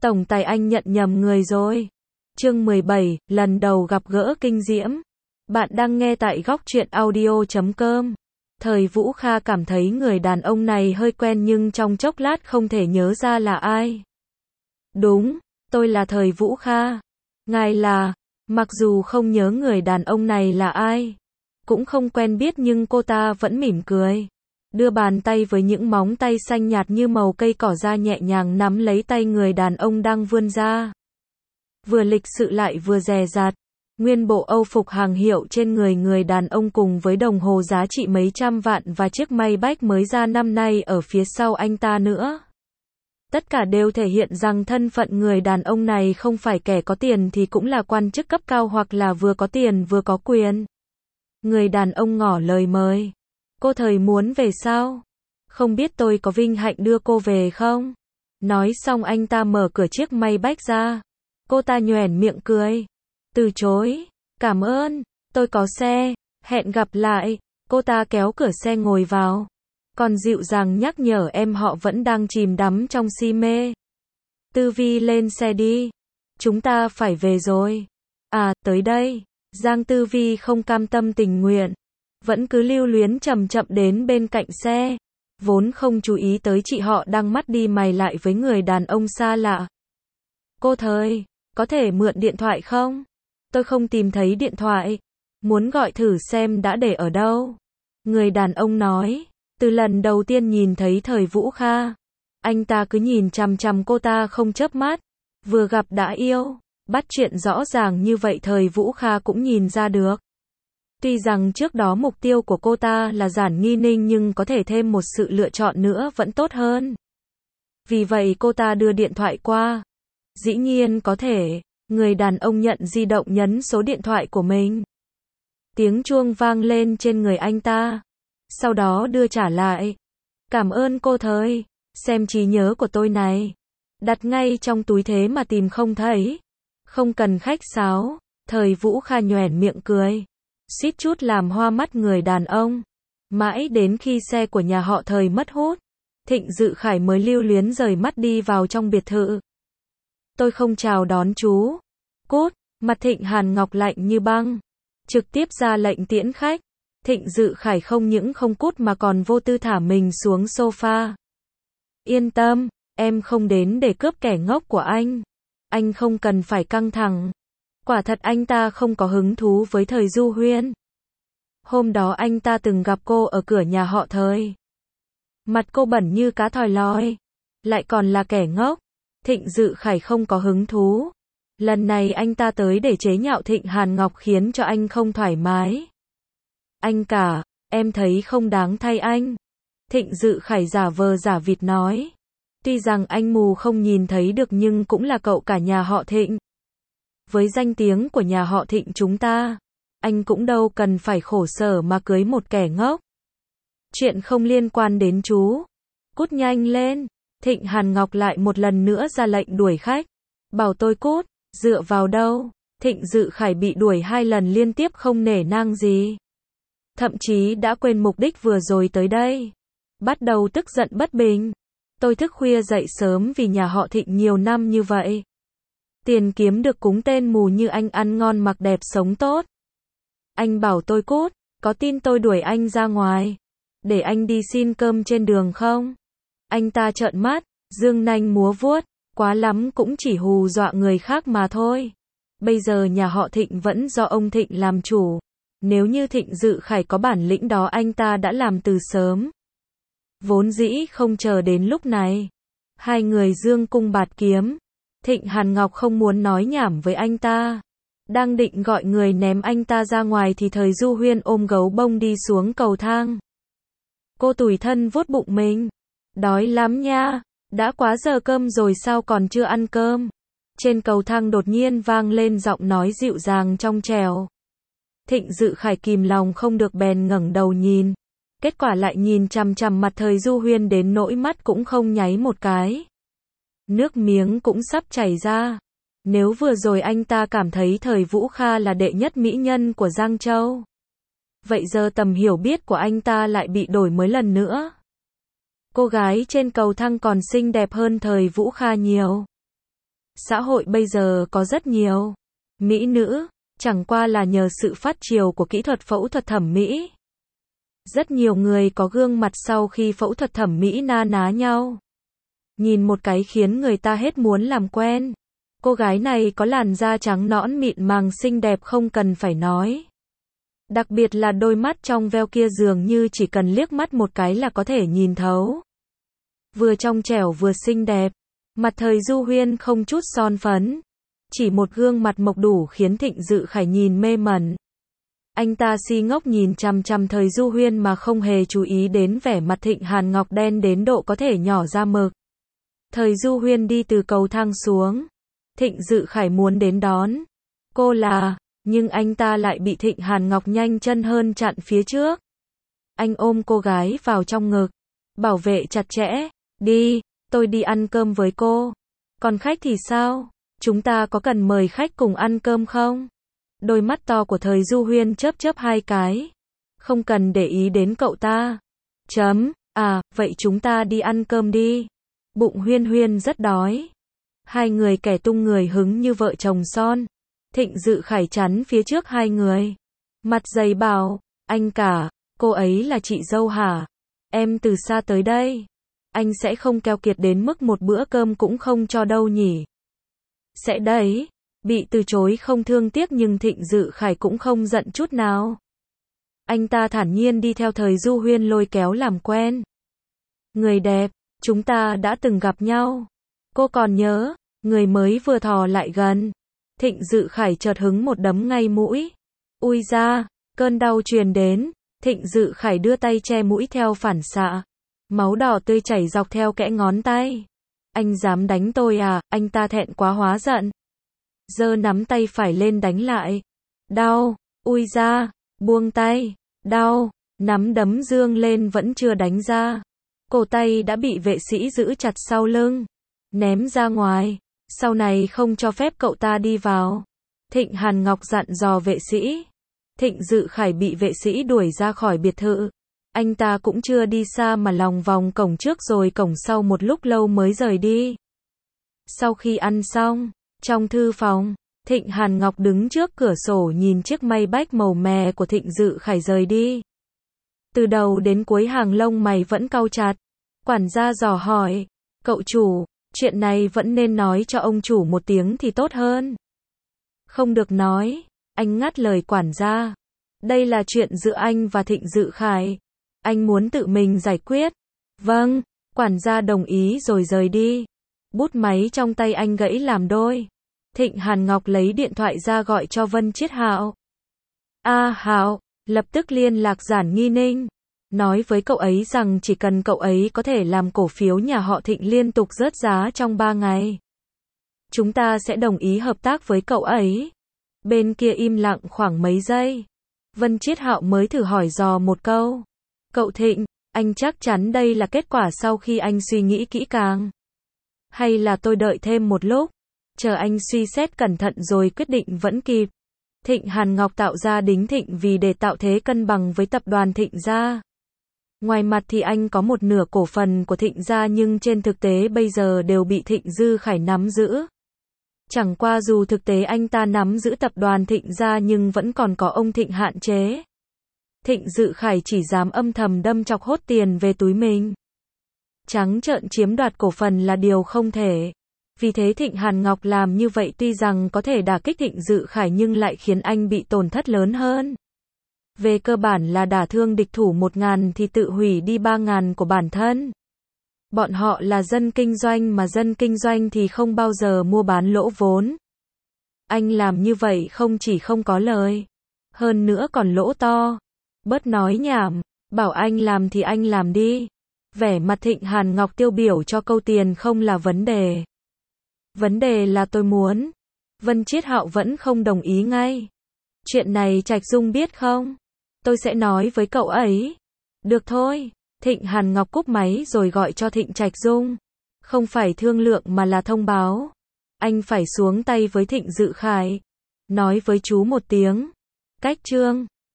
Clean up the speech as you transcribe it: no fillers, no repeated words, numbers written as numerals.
Tổng tài anh nhận nhầm người rồi. Chương 17, lần đầu gặp gỡ kinh diễm. Bạn đang nghe tại góc truyện audio.com. Thời Vũ Kha cảm thấy người đàn ông này hơi quen nhưng trong chốc lát không thể nhớ ra là ai. Đúng, tôi là Thời Vũ Kha. Ngài là, mặc dù không nhớ người đàn ông này là ai, cũng không quen biết nhưng cô ta vẫn mỉm cười. Đưa bàn tay với những móng tay xanh nhạt như màu cây cỏ ra nhẹ nhàng nắm lấy tay người đàn ông đang vươn ra. Vừa lịch sự lại vừa dè dặt. Nguyên bộ Âu phục hàng hiệu trên người người đàn ông cùng với đồng hồ giá trị mấy trăm vạn và chiếc Maybach mới ra năm nay ở phía sau anh ta nữa. Tất cả đều thể hiện rằng thân phận người đàn ông này không phải kẻ có tiền thì cũng là quan chức cấp cao hoặc là vừa có tiền vừa có quyền. Người đàn ông ngỏ lời mời. Cô Thời muốn về sao? Không biết tôi có vinh hạnh đưa cô về không? Nói xong anh ta mở cửa chiếc Maybach ra. Cô ta nhoẻn miệng cười. Từ chối. Cảm ơn, tôi có xe. Hẹn gặp lại. Cô ta kéo cửa xe ngồi vào. Còn dịu dàng nhắc nhở em họ vẫn đang chìm đắm trong si mê. Tư Vi lên xe đi. Chúng ta phải về rồi. À, tới đây. Giang Tư Vi không cam tâm tình nguyện. Vẫn cứ lưu luyến chậm chậm đến bên cạnh xe. Vốn không chú ý tới chị họ đang mắt đi mày lại với người đàn ông xa lạ. Cô Thời, có thể mượn điện thoại không? Tôi không tìm thấy điện thoại. Muốn gọi thử xem đã để ở đâu. Người đàn ông nói. Từ lần đầu tiên nhìn thấy Thời Vũ Kha, anh ta cứ nhìn chằm chằm cô ta không chớp mắt. Vừa gặp đã yêu. Bắt chuyện rõ ràng như vậy Thời Vũ Kha cũng nhìn ra được. Tuy rằng trước đó mục tiêu của cô ta là Giản Nghi Ninh nhưng có thể thêm một sự lựa chọn nữa vẫn tốt hơn. Vì vậy cô ta đưa điện thoại qua. Dĩ nhiên có thể. Người đàn ông nhận di động nhấn số điện thoại của mình. Tiếng chuông vang lên trên người anh ta. Sau đó đưa trả lại. Cảm ơn cô Thời. Xem trí nhớ của tôi này. Đặt ngay trong túi thế mà tìm không thấy. Không cần khách sáo. Thời Vũ Kha nhoẻn miệng cười. Suýt chút làm hoa mắt người đàn ông. Mãi đến khi xe của nhà họ Thời mất hút, Thịnh Dự Khải mới lưu luyến rời mắt đi vào trong biệt thự. Tôi không chào đón chú. Cút. Mặt Thịnh Hàn Ngọc lạnh như băng. Trực tiếp ra lệnh tiễn khách. Thịnh Dự Khải không những không cút mà còn vô tư thả mình xuống sofa. Yên tâm, em không đến để cướp kẻ ngốc của anh. Anh không cần phải căng thẳng. Quả thật anh ta không có hứng thú với Thời Du Huyên. Hôm đó anh ta từng gặp cô ở cửa nhà họ Thời. Mặt cô bẩn như cá thòi lòi. Lại còn là kẻ ngốc. Thịnh Dự Khải không có hứng thú. Lần này anh ta tới để chế nhạo Thịnh Hàn Ngọc khiến cho anh không thoải mái. Anh cả, em thấy không đáng thay anh. Thịnh Dự Khải giả vờ giả vịt nói. Tuy rằng anh mù không nhìn thấy được nhưng cũng là cậu cả nhà họ Thịnh. Với danh tiếng của nhà họ Thịnh chúng ta, anh cũng đâu cần phải khổ sở mà cưới một kẻ ngốc. Chuyện không liên quan đến chú. Cút nhanh lên. Thịnh Hàn Ngọc lại một lần nữa ra lệnh đuổi khách. Bảo tôi cút, dựa vào đâu? Thịnh Dự Khải bị đuổi 2 lần liên tiếp không nể nang gì. Thậm chí đã quên mục đích vừa rồi tới đây. Bắt đầu tức giận bất bình. Tôi thức khuya dậy sớm vì nhà họ Thịnh nhiều năm như vậy. Tiền kiếm được cúng tên mù như anh ăn ngon mặc đẹp sống tốt. Anh bảo tôi cút, có tin tôi đuổi anh ra ngoài, để anh đi xin cơm trên đường không? Anh ta trợn mắt, dương nanh múa vuốt, quá lắm cũng chỉ hù dọa người khác mà thôi. Bây giờ nhà họ Thịnh vẫn do ông Thịnh làm chủ. Nếu như Thịnh Dự Khải có bản lĩnh đó anh ta đã làm từ sớm. Vốn dĩ không chờ đến lúc này. Hai người dương cung bạt kiếm. Thịnh Hàn Ngọc không muốn nói nhảm với anh ta. Đang định gọi người ném anh ta ra ngoài thì Thời Du Huyên ôm gấu bông đi xuống cầu thang. Cô tủi thân vuốt bụng mình. Đói lắm nha. Đã quá giờ cơm rồi sao còn chưa ăn cơm? Trên cầu thang đột nhiên vang lên giọng nói dịu dàng trong trẻo. Thịnh Dự Khải kìm lòng không được bèn ngẩng đầu nhìn. Kết quả lại nhìn chằm chằm mặt Thời Du Huyên đến nỗi mắt cũng không nháy một cái. Nước miếng cũng sắp chảy ra. Nếu vừa rồi anh ta cảm thấy Thời Vũ Kha là đệ nhất mỹ nhân của Giang Châu, vậy giờ tầm hiểu biết của anh ta lại bị đổi mới lần nữa. Cô gái trên cầu thang còn xinh đẹp hơn Thời Vũ Kha nhiều. Xã hội bây giờ có rất nhiều mỹ nữ, chẳng qua là nhờ sự phát triển của kỹ thuật phẫu thuật thẩm mỹ. Rất nhiều người có gương mặt sau khi phẫu thuật thẩm mỹ na ná nhau. Nhìn một cái khiến người ta hết muốn làm quen. Cô gái này có làn da trắng nõn mịn màng xinh đẹp không cần phải nói. Đặc biệt là đôi mắt trong veo kia dường như chỉ cần liếc mắt một cái là có thể nhìn thấu. Vừa trong trẻo vừa xinh đẹp. Mặt Thời Du Huyên không chút son phấn. Chỉ một gương mặt mộc đủ khiến Thịnh Dự Khải nhìn mê mẩn. Anh ta si ngốc nhìn chằm chằm Thời Du Huyên mà không hề chú ý đến vẻ mặt Thịnh Hàn Ngọc đen đến độ có thể nhỏ ra mực. Thời Du Huyên đi từ cầu thang xuống. Thịnh Dự Khải muốn đến đón cô nhưng anh ta lại bị Thịnh Hàn Ngọc nhanh chân hơn chặn phía trước. Anh ôm cô gái vào trong ngực, bảo vệ chặt chẽ. Đi, tôi đi ăn cơm với cô. Còn khách thì sao? Chúng ta có cần mời khách cùng ăn cơm không? Đôi mắt to của Thời Du Huyên chớp chớp hai cái. Không cần để ý đến cậu ta. Vậy chúng ta đi ăn cơm đi. Bụng Huyên Huyên rất đói. Hai người kẻ tung người hứng như vợ chồng son. Thịnh Dự Khải chắn phía trước hai người. Mặt dày bảo, anh cả, cô ấy là chị dâu hả? Em từ xa tới đây. Anh sẽ không keo kiệt đến mức một bữa cơm cũng không cho đâu nhỉ? Sẽ đấy. Bị từ chối không thương tiếc nhưng Thịnh Dự Khải cũng không giận chút nào. Anh ta thản nhiên đi theo Thời Du Huyên lôi kéo làm quen. Người đẹp, chúng ta đã từng gặp nhau. Cô còn nhớ, người mới vừa thò lại gần. Thịnh Dự Khải chợt hứng một đấm ngay mũi. Ui da, cơn đau truyền đến. Thịnh Dự Khải đưa tay che mũi theo phản xạ. Máu đỏ tươi chảy dọc theo kẽ ngón tay. Anh dám đánh tôi à? Anh ta thẹn quá hóa giận. Giơ nắm tay phải lên đánh lại. Đau, ui da, buông tay, đau, nắm đấm dương lên vẫn chưa đánh ra. Cổ tay đã bị vệ sĩ giữ chặt sau lưng, ném ra ngoài. Sau này không cho phép cậu ta đi vào. Thịnh Hàn Ngọc dặn dò vệ sĩ. Thịnh Dự Khải bị vệ sĩ đuổi ra khỏi biệt thự. Anh ta cũng chưa đi xa mà lòng vòng cổng trước rồi cổng sau một lúc lâu mới rời đi. Sau khi ăn xong, trong thư phòng, Thịnh Hàn Ngọc đứng trước cửa sổ nhìn chiếc Maybach màu mè của Thịnh Dự Khải rời đi. Từ đầu đến cuối hàng lông mày vẫn cau chặt. Quản gia dò hỏi, cậu chủ, chuyện này vẫn nên nói cho ông chủ một tiếng thì tốt hơn. Không được nói, anh ngắt lời quản gia. Đây là chuyện giữa anh và Thịnh Dự Khải. Anh muốn tự mình giải quyết. Vâng, quản gia đồng ý rồi rời đi. Bút máy trong tay anh gãy làm đôi. Thịnh Hàn Ngọc lấy điện thoại ra gọi cho Vân Chiết Hạo. Hạo, lập tức liên lạc Giản Nghi Ninh. Nói với cậu ấy rằng chỉ cần cậu ấy có thể làm cổ phiếu nhà họ Thịnh liên tục rớt giá trong 3 ngày. Chúng ta sẽ đồng ý hợp tác với cậu ấy. Bên kia im lặng khoảng mấy giây. Vân Chiết Hạo mới thử hỏi dò một câu. Cậu Thịnh, anh chắc chắn đây là kết quả sau khi anh suy nghĩ kỹ càng. Hay là tôi đợi thêm một lúc? Chờ anh suy xét cẩn thận rồi quyết định vẫn kịp. Thịnh Hàn Ngọc tạo ra Đính Thịnh vì để tạo thế cân bằng với tập đoàn Thịnh gia. Ngoài mặt thì anh có một nửa cổ phần của Thịnh gia nhưng trên thực tế bây giờ đều bị Thịnh Dư Khải nắm giữ. Chẳng qua dù thực tế anh ta nắm giữ tập đoàn Thịnh gia nhưng vẫn còn có ông Thịnh hạn chế. Thịnh Dự Khải chỉ dám âm thầm đâm chọc hốt tiền về túi mình. Trắng trợn chiếm đoạt cổ phần là điều không thể. Vì thế Thịnh Hàn Ngọc làm như vậy tuy rằng có thể đả kích Thịnh Dự Khải nhưng lại khiến anh bị tổn thất lớn hơn. Về cơ bản là đả thương địch thủ 1.000 thì tự hủy đi 3.000 của bản thân. Bọn họ là dân kinh doanh mà dân kinh doanh thì không bao giờ mua bán lỗ vốn. Anh làm như vậy không chỉ không có lời, hơn nữa còn lỗ to. Bớt nói nhảm, bảo anh làm thì anh làm đi. Vẻ mặt Thịnh Hàn Ngọc tiêu biểu cho câu tiền không là vấn đề. Vấn đề là tôi muốn. Vân Chiết Hạo vẫn không đồng ý ngay. Chuyện này Trạch Dung biết không? Tôi sẽ nói với cậu ấy. Được thôi. Thịnh Hàn Ngọc cúp máy rồi gọi cho Thịnh Trạch Dung. Không phải thương lượng mà là thông báo. Anh phải xuống tay với Thịnh Dự Khải. Nói với chú một tiếng. Cách chương.